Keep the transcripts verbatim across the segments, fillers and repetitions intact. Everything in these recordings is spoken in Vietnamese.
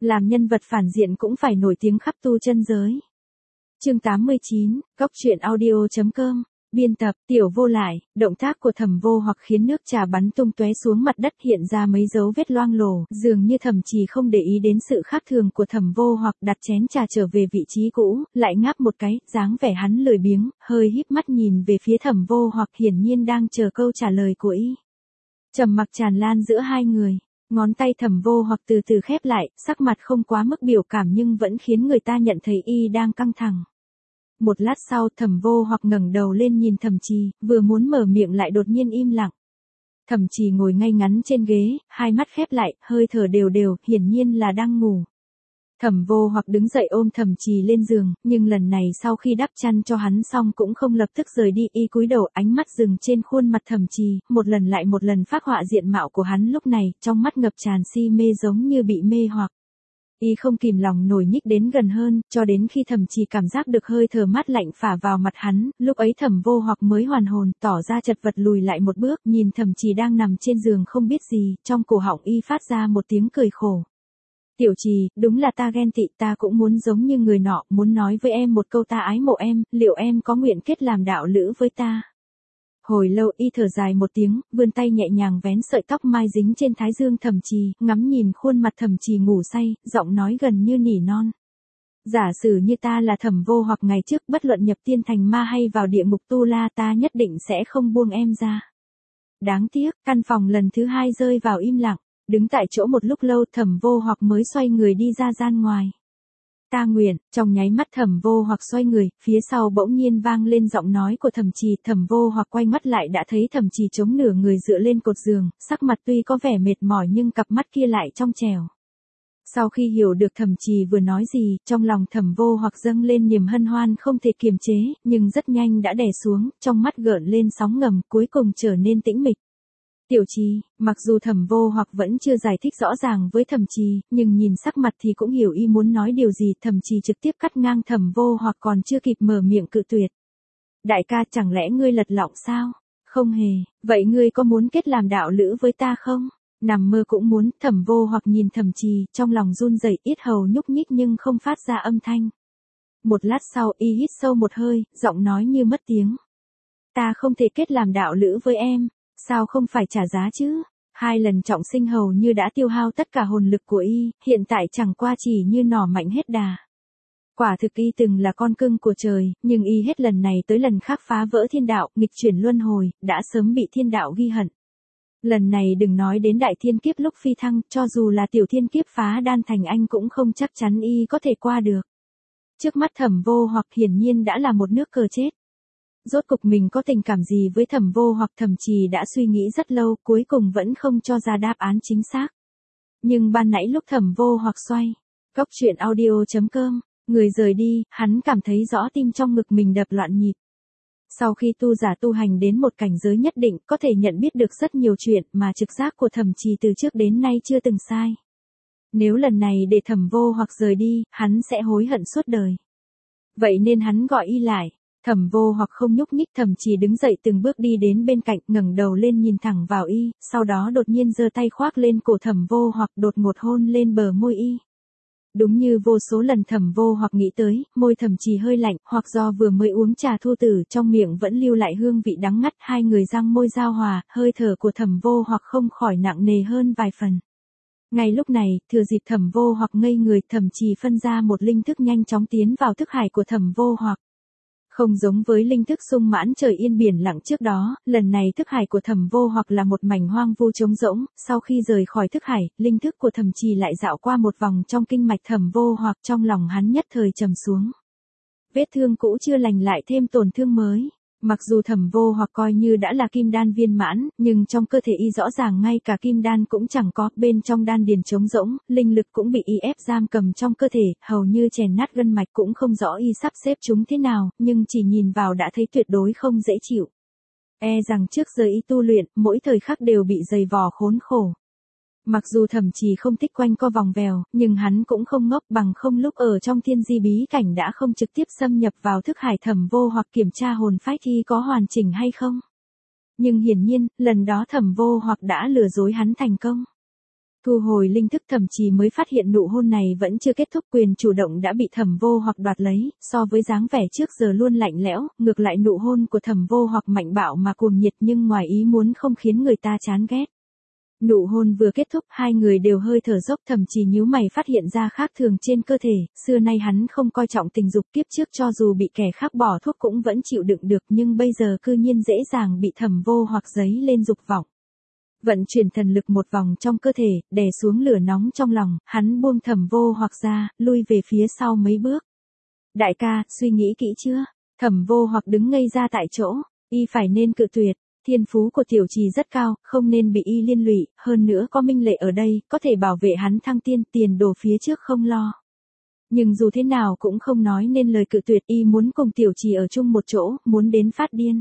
làm nhân vật phản diện cũng phải nổi tiếng khắp tu chân giới. Chương tám mươi chín, Góc truyện audio chấm com. Biên tập, Tiểu Vô Lại. Động tác của Thẩm Vô Hoặc khiến nước trà bắn tung tóe xuống mặt đất, hiện ra mấy dấu vết loang lổ, dường như Thẩm Trì không để ý đến sự khác thường của Thẩm Vô Hoặc, đặt chén trà trở về vị trí cũ, lại ngáp một cái, dáng vẻ hắn lười biếng, hơi híp mắt nhìn về phía Thẩm Vô Hoặc, hiển nhiên đang chờ câu trả lời của y. Trầm mặc tràn lan giữa hai người, ngón tay Thẩm Vô Hoặc từ từ khép lại, sắc mặt không quá mức biểu cảm nhưng vẫn khiến người ta nhận thấy y đang căng thẳng. Một lát sau, Thẩm Vô Hoặc ngẩng đầu lên nhìn Thẩm Trì, vừa muốn mở miệng lại đột nhiên im lặng. Thẩm Trì ngồi ngay ngắn trên ghế, hai mắt khép lại, hơi thở đều đều, hiển nhiên là đang ngủ. Thẩm Vô Hoặc đứng dậy ôm Thẩm Trì lên giường, nhưng lần này sau khi đắp chăn cho hắn xong cũng không lập tức rời đi, y cúi đầu, ánh mắt dừng trên khuôn mặt Thẩm Trì, một lần lại một lần phác họa diện mạo của hắn lúc này, trong mắt ngập tràn si mê giống như bị mê hoặc. Y không kìm lòng nổi nhích đến gần hơn, cho đến khi Thẩm Trì cảm giác được hơi thở mát lạnh phả vào mặt hắn, lúc ấy Thẩm Vô Hoặc mới hoàn hồn, tỏ ra chật vật lùi lại một bước, nhìn Thẩm Trì đang nằm trên giường không biết gì, trong cổ họng y phát ra một tiếng cười khổ. Tiểu Trì, đúng là ta ghen tị, ta cũng muốn giống như người nọ, muốn nói với em một câu ta ái mộ em, liệu em có nguyện kết làm đạo lữ với ta? Hồi lâu y thở dài một tiếng, vươn tay nhẹ nhàng vén sợi tóc mai dính trên thái dương Thẩm Trì, ngắm nhìn khuôn mặt Thẩm Trì ngủ say, giọng nói gần như nỉ non. Giả sử như ta là Thẩm Vô Hoặc ngày trước, bất luận nhập tiên thành ma hay vào địa ngục tu la, ta nhất định sẽ không buông em ra. Đáng tiếc, căn phòng lần thứ hai rơi vào im lặng, đứng tại chỗ một lúc lâu Thẩm Vô Hoặc mới xoay người đi ra gian ngoài. Ta nguyện, trong nháy mắt Thẩm Vô Hoặc xoay người, phía sau bỗng nhiên vang lên giọng nói của Thẩm Trì, Thẩm Vô Hoặc quay mắt lại đã thấy Thẩm Trì chống nửa người dựa lên cột giường, sắc mặt tuy có vẻ mệt mỏi nhưng cặp mắt kia lại trong trẻo. Sau khi hiểu được Thẩm Trì vừa nói gì, trong lòng Thẩm Vô Hoặc dâng lên niềm hân hoan không thể kiềm chế, nhưng rất nhanh đã đè xuống, trong mắt gợn lên sóng ngầm, cuối cùng trở nên tĩnh mịch. Tiểu Trì, mặc dù Thẩm Vô Hoặc vẫn chưa giải thích rõ ràng với Thẩm Trì, nhưng nhìn sắc mặt thì cũng hiểu y muốn nói điều gì, Thẩm Trì trực tiếp cắt ngang Thẩm Vô Hoặc còn chưa kịp mở miệng cự tuyệt. Đại ca, chẳng lẽ ngươi lật lọng sao? Không hề, vậy ngươi có muốn kết làm đạo lữ với ta không? Nằm mơ cũng muốn. Thẩm Vô Hoặc nhìn Thẩm Trì, trong lòng run rẩy, yết hầu nhúc nhích nhưng không phát ra âm thanh. Một lát sau y hít sâu một hơi, giọng nói như mất tiếng. Ta không thể kết làm đạo lữ với em. Sao không phải trả giá chứ? Hai lần trọng sinh hầu như đã tiêu hao tất cả hồn lực của y, hiện tại chẳng qua chỉ như nỏ mạnh hết đà. Quả thực y từng là con cưng của trời, nhưng y hết lần này tới lần khác phá vỡ thiên đạo, nghịch chuyển luân hồi, đã sớm bị thiên đạo ghi hận. Lần này đừng nói đến đại thiên kiếp lúc phi thăng, cho dù là tiểu thiên kiếp phá đan thành anh cũng không chắc chắn y có thể qua được. Trước mắt Thẩm Vô Hoặc hiển nhiên đã là một nước cờ chết. Rốt cục mình có tình cảm gì với Thẩm Vô Hoặc, Thẩm Trì đã suy nghĩ rất lâu, cuối cùng vẫn không cho ra đáp án chính xác. Nhưng ban nãy lúc Thẩm Vô Hoặc xoay, Góc truyện audio chấm com, người rời đi, hắn cảm thấy rõ tim trong ngực mình đập loạn nhịp. Sau khi tu giả tu hành đến một cảnh giới nhất định, có thể nhận biết được rất nhiều chuyện mà trực giác của Thẩm Trì từ trước đến nay chưa từng sai. Nếu lần này để Thẩm Vô Hoặc rời đi, hắn sẽ hối hận suốt đời. Vậy nên hắn gọi y lại. Thẩm Vô Hoặc không nhúc nhích, Thẩm Trì đứng dậy từng bước đi đến bên cạnh, ngẩng đầu lên nhìn thẳng vào y, sau đó đột nhiên giơ tay khoác lên cổ Thẩm Vô Hoặc, đột ngột hôn lên bờ môi y. Đúng như vô số lần Thẩm Vô Hoặc nghĩ tới, môi Thẩm Trì hơi lạnh, hoặc do vừa mới uống trà thu tử trong miệng vẫn lưu lại hương vị đắng ngắt, hai người răng môi giao hòa, hơi thở của Thẩm Vô Hoặc không khỏi nặng nề hơn vài phần. Ngay lúc này, thừa dịp Thẩm Vô Hoặc ngây người, Thẩm Trì phân ra một linh thức nhanh chóng tiến vào thức hải của Thẩm Vô Hoặc. Không giống với linh thức sung mãn trời yên biển lặng trước đó, lần này thức hải của Thẩm Vô Hoặc là một mảnh hoang vu trống rỗng, sau khi rời khỏi thức hải, linh thức của Thẩm Trì lại dạo qua một vòng trong kinh mạch Thẩm Vô Hoặc, trong lòng hắn nhất thời trầm xuống. Vết thương cũ chưa lành lại thêm tổn thương mới. Mặc dù Thẩm Vô Hoặc coi như đã là kim đan viên mãn, nhưng trong cơ thể y rõ ràng ngay cả kim đan cũng chẳng có, bên trong đan điền trống rỗng, linh lực cũng bị y ép giam cầm trong cơ thể, hầu như chèn nát gân mạch, cũng không rõ y sắp xếp chúng thế nào, nhưng chỉ nhìn vào đã thấy tuyệt đối không dễ chịu. E rằng trước giờ y tu luyện, mỗi thời khắc đều bị dày vò khốn khổ. Mặc dù Thẩm Trì không thích quanh co vòng vèo, nhưng hắn cũng không ngốc, bằng không lúc ở trong thiên di bí cảnh đã không trực tiếp xâm nhập vào thức hải Thẩm Vô Hoặc kiểm tra hồn phách y có hoàn chỉnh hay không. Nhưng hiển nhiên, lần đó Thẩm Vô Hoặc đã lừa dối hắn thành công. Thu hồi linh thức Thẩm Trì mới phát hiện nụ hôn này vẫn chưa kết thúc, quyền chủ động đã bị Thẩm Vô Hoặc đoạt lấy, so với dáng vẻ trước giờ luôn lạnh lẽo, ngược lại nụ hôn của Thẩm Vô Hoặc mạnh bạo mà cuồng nhiệt nhưng ngoài ý muốn không khiến người ta chán ghét. Nụ hôn vừa kết thúc hai người đều hơi thở dốc, Thẩm Trì nhíu mày phát hiện ra khác thường trên cơ thể, xưa nay hắn không coi trọng tình dục, kiếp trước cho dù bị kẻ khác bỏ thuốc cũng vẫn chịu đựng được nhưng bây giờ cư nhiên dễ dàng bị Thẩm Vô Hoặc dấy lên dục vọng. Vận chuyển thần lực một vòng trong cơ thể, đè xuống lửa nóng trong lòng, hắn buông Thẩm Vô Hoặc ra, lui về phía sau mấy bước. Đại ca, suy nghĩ kỹ chưa? Thẩm Vô Hoặc đứng ngây ra tại chỗ, y phải nên cự tuyệt. Thiên phú của Tiểu Trì rất cao, không nên bị y liên lụy, hơn nữa có Minh Lệ ở đây, có thể bảo vệ hắn thăng tiên, tiền đồ phía trước không lo. Nhưng dù thế nào cũng không nói nên lời cự tuyệt, y muốn cùng Tiểu Trì ở chung một chỗ, muốn đến phát điên.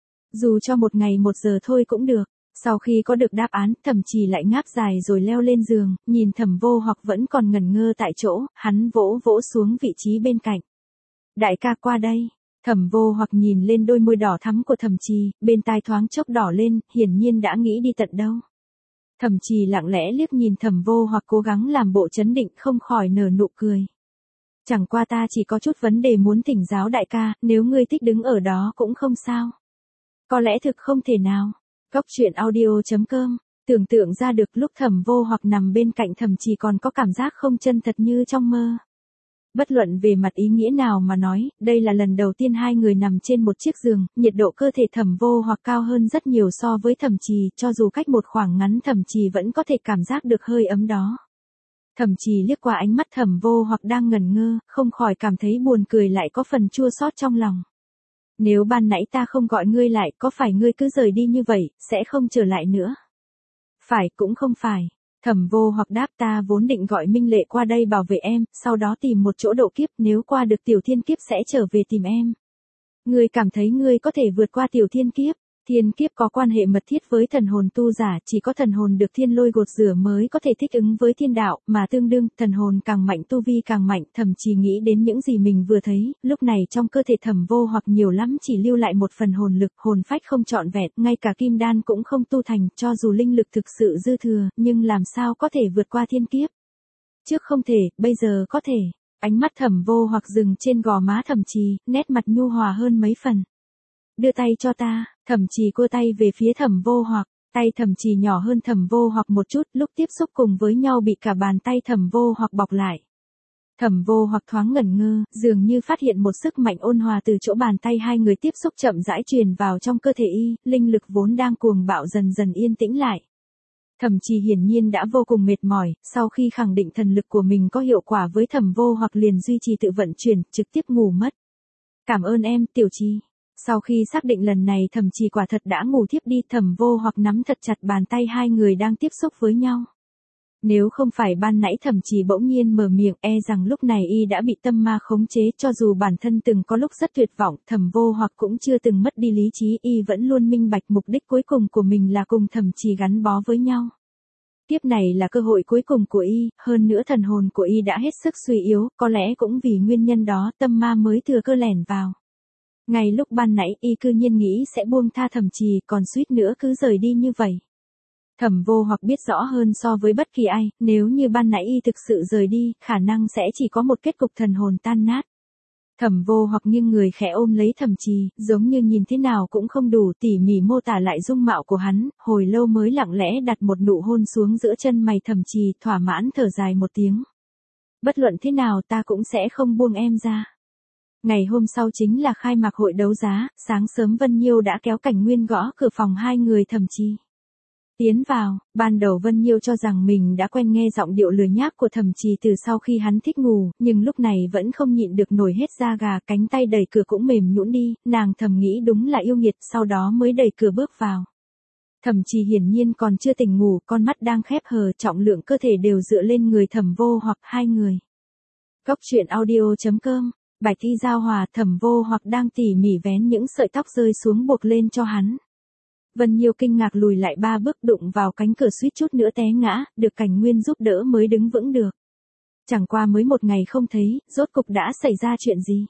Dù cho một ngày một giờ thôi cũng được. Sau khi có được đáp án, Thẩm Trì lại ngáp dài rồi leo lên giường, nhìn Thẩm Vô Hoặc vẫn còn ngẩn ngơ tại chỗ, hắn vỗ vỗ xuống vị trí bên cạnh. Đại ca qua đây. Thẩm Vô Hoặc nhìn lên đôi môi đỏ thắm của Thẩm Trì, bên tai thoáng chốc đỏ lên, hiển nhiên đã nghĩ đi tận đâu. Thẩm Trì lặng lẽ liếc nhìn Thẩm Vô Hoặc cố gắng làm bộ trấn định, không khỏi nở nụ cười. Chẳng qua ta chỉ có chút vấn đề muốn thỉnh giáo đại ca, nếu ngươi thích đứng ở đó cũng không sao. Có lẽ thực không thể nào. Góc truyện audio chấm com, tưởng tượng ra được lúc Thẩm Vô Hoặc nằm bên cạnh Thẩm Trì còn có cảm giác không chân thật như trong mơ. Bất luận về mặt ý nghĩa nào mà nói, đây là lần đầu tiên hai người nằm trên một chiếc giường, nhiệt độ cơ thể Thẩm Vô Hoặc cao hơn rất nhiều so với Thẩm Trì, cho dù cách một khoảng ngắn Thẩm Trì vẫn có thể cảm giác được hơi ấm đó. Thẩm Trì liếc qua ánh mắt Thẩm Vô Hoặc đang ngẩn ngơ, không khỏi cảm thấy buồn cười lại có phần chua xót trong lòng. Nếu ban nãy ta không gọi ngươi lại, có phải ngươi cứ rời đi như vậy, sẽ không trở lại nữa? Phải cũng không phải. Thẩm Vô Hoặc đáp, ta vốn định gọi Minh Lệ qua đây bảo vệ em, sau đó tìm một chỗ độ kiếp, nếu qua được tiểu thiên kiếp sẽ trở về tìm em. Ngươi cảm thấy ngươi có thể vượt qua tiểu thiên kiếp? Thiên kiếp có quan hệ mật thiết với thần hồn tu giả, chỉ có thần hồn được thiên lôi gột rửa mới có thể thích ứng với thiên đạo, mà tương đương, thần hồn càng mạnh tu vi càng mạnh. Thẩm Trì nghĩ đến những gì mình vừa thấy, lúc này trong cơ thể Thẩm Vô Hoặc nhiều lắm chỉ lưu lại một phần hồn lực, hồn phách không trọn vẹn, ngay cả kim đan cũng không tu thành, cho dù linh lực thực sự dư thừa, nhưng làm sao có thể vượt qua thiên kiếp? Trước không thể, bây giờ có thể. Ánh mắt Thẩm Vô Hoặc dừng trên gò má Thẩm Trì, nét mặt nhu hòa hơn mấy phần. Đưa tay cho ta. Thẩm Trì cua tay về phía Thẩm Vô Hoặc, tay Thẩm Trì nhỏ hơn Thẩm Vô Hoặc một chút, lúc tiếp xúc cùng với nhau bị cả bàn tay Thẩm Vô Hoặc bọc lại. Thẩm Vô Hoặc thoáng ngẩn ngơ, dường như phát hiện một sức mạnh ôn hòa từ chỗ bàn tay hai người tiếp xúc chậm rãi truyền vào trong cơ thể y, linh lực vốn đang cuồng bạo dần dần yên tĩnh lại. Thẩm Trì hiển nhiên đã vô cùng mệt mỏi, sau khi khẳng định thần lực của mình có hiệu quả với Thẩm Vô Hoặc liền duy trì tự vận chuyển, trực tiếp ngủ mất. Cảm ơn em, Tiểu Trì. Sau khi xác định lần này Thẩm Trì quả thật đã ngủ thiếp đi, Thẩm Vô Hoặc nắm thật chặt bàn tay hai người đang tiếp xúc với nhau. Nếu không phải ban nãy Thẩm Trì bỗng nhiên mở miệng, e rằng lúc này y đã bị tâm ma khống chế, cho dù bản thân từng có lúc rất tuyệt vọng, Thẩm Vô Hoặc cũng chưa từng mất đi lý trí, y vẫn luôn minh bạch mục đích cuối cùng của mình là cùng Thẩm Trì gắn bó với nhau. Tiếp này là cơ hội cuối cùng của y, hơn nữa thần hồn của y đã hết sức suy yếu, có lẽ cũng vì nguyên nhân đó tâm ma mới thừa cơ lẻn vào. Ngay lúc ban nãy y cư nhiên nghĩ sẽ buông tha Thẩm Trì, còn suýt nữa cứ rời đi như vậy. Thẩm Vô Hoặc biết rõ hơn so với bất kỳ ai, nếu như ban nãy y thực sự rời đi, khả năng sẽ chỉ có một kết cục thần hồn tan nát. Thẩm Vô Hoặc nghiêng người khẽ ôm lấy Thẩm Trì, giống như nhìn thế nào cũng không đủ, tỉ mỉ mô tả lại dung mạo của hắn, hồi lâu mới lặng lẽ đặt một nụ hôn xuống giữa chân mày Thẩm Trì, thỏa mãn thở dài một tiếng. Bất luận thế nào ta cũng sẽ không buông em ra. Ngày hôm sau chính là khai mạc hội đấu giá, sáng sớm Vân Nhiêu đã kéo Cảnh Nguyên gõ cửa phòng hai người Thẩm Trì. Tiến vào, ban đầu Vân Nhiêu cho rằng mình đã quen nghe giọng điệu lười nhác của Thẩm Trì từ sau khi hắn thích ngủ, nhưng lúc này vẫn không nhịn được nổi hết da gà, cánh tay đẩy cửa cũng mềm nhũn đi, nàng thầm nghĩ đúng là yêu nghiệt, sau đó mới đẩy cửa bước vào. Thẩm Trì hiển nhiên còn chưa tỉnh ngủ, con mắt đang khép hờ, trọng lượng cơ thể đều dựa lên người Thẩm Vô Hoặc hai người. Góc truyện audio chấm com, bài thi giao hòa, Thẩm Vô Hoặc đang tỉ mỉ vén những sợi tóc rơi xuống buộc lên cho hắn. Vân Nhiêu kinh ngạc lùi lại ba bước, đụng vào cánh cửa suýt chút nữa té ngã, được Cảnh Nguyên giúp đỡ mới đứng vững được. Chẳng qua mới một ngày không thấy, rốt cục đã xảy ra chuyện gì?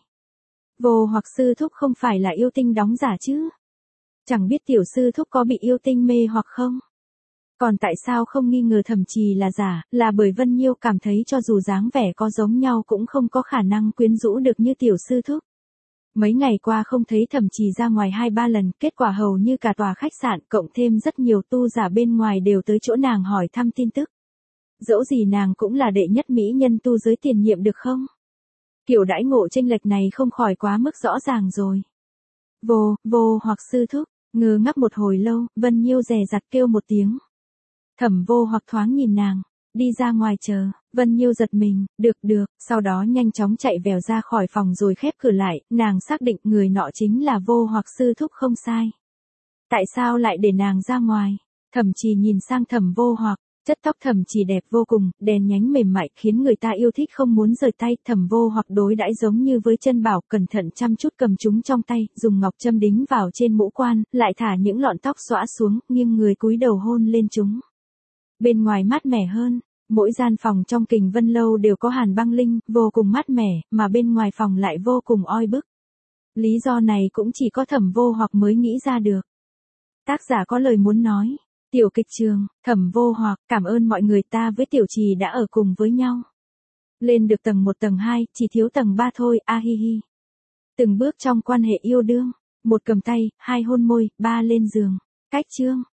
Vô Hoặc sư thúc không phải là yêu tinh đóng giả chứ? Chẳng biết tiểu sư thúc có bị yêu tinh mê hoặc không? Còn tại sao không nghi ngờ Thẩm Trì là giả, là bởi Vân Nhiêu cảm thấy cho dù dáng vẻ có giống nhau cũng không có khả năng quyến rũ được như tiểu sư thúc. Mấy ngày qua không thấy Thẩm Trì ra ngoài hai ba lần, kết quả hầu như cả tòa khách sạn cộng thêm rất nhiều tu giả bên ngoài đều tới chỗ nàng hỏi thăm tin tức. Dẫu gì nàng cũng là đệ nhất mỹ nhân tu giới tiền nhiệm được không? Kiểu đãi ngộ chênh lệch này không khỏi quá mức rõ ràng rồi. Vô, vô hoặc sư thúc, ngơ ngác một hồi lâu, Vân Nhiêu dè dặt kêu một tiếng. Thẩm Vô hoặc thoáng nhìn nàng, đi ra ngoài chờ, Vân Nhiêu giật mình, được được, sau đó nhanh chóng chạy vèo ra khỏi phòng rồi khép cửa lại, nàng xác định người nọ chính là Vô hoặc sư thúc không sai. Tại sao lại để nàng ra ngoài? Thẩm Trì nhìn sang Thẩm Vô hoặc, chất tóc Thẩm Trì đẹp vô cùng, đèn nhánh mềm mại khiến người ta yêu thích không muốn rời tay. Thẩm Vô hoặc đối đãi giống như với chân bảo, cẩn thận chăm chút cầm chúng trong tay, dùng ngọc châm đính vào trên mũ quan, lại thả những lọn tóc xõa xuống, nghiêng người cúi đầu hôn lên chúng. Bên ngoài mát mẻ hơn, mỗi gian phòng trong Kình Vân Lâu đều có hàn băng linh, vô cùng mát mẻ, mà bên ngoài phòng lại vô cùng oi bức. Lý do này cũng chỉ có Thẩm Vô hoặc mới nghĩ ra được. Tác giả có lời muốn nói. Tiểu kịch trường, Thẩm Vô hoặc, cảm ơn mọi người, ta với Tiểu Trì đã ở cùng với nhau. Lên được tầng một tầng hai, chỉ thiếu tầng ba thôi, a hi hi. Từng bước trong quan hệ yêu đương, một cầm tay, hai hôn môi, ba lên giường. Cách chương.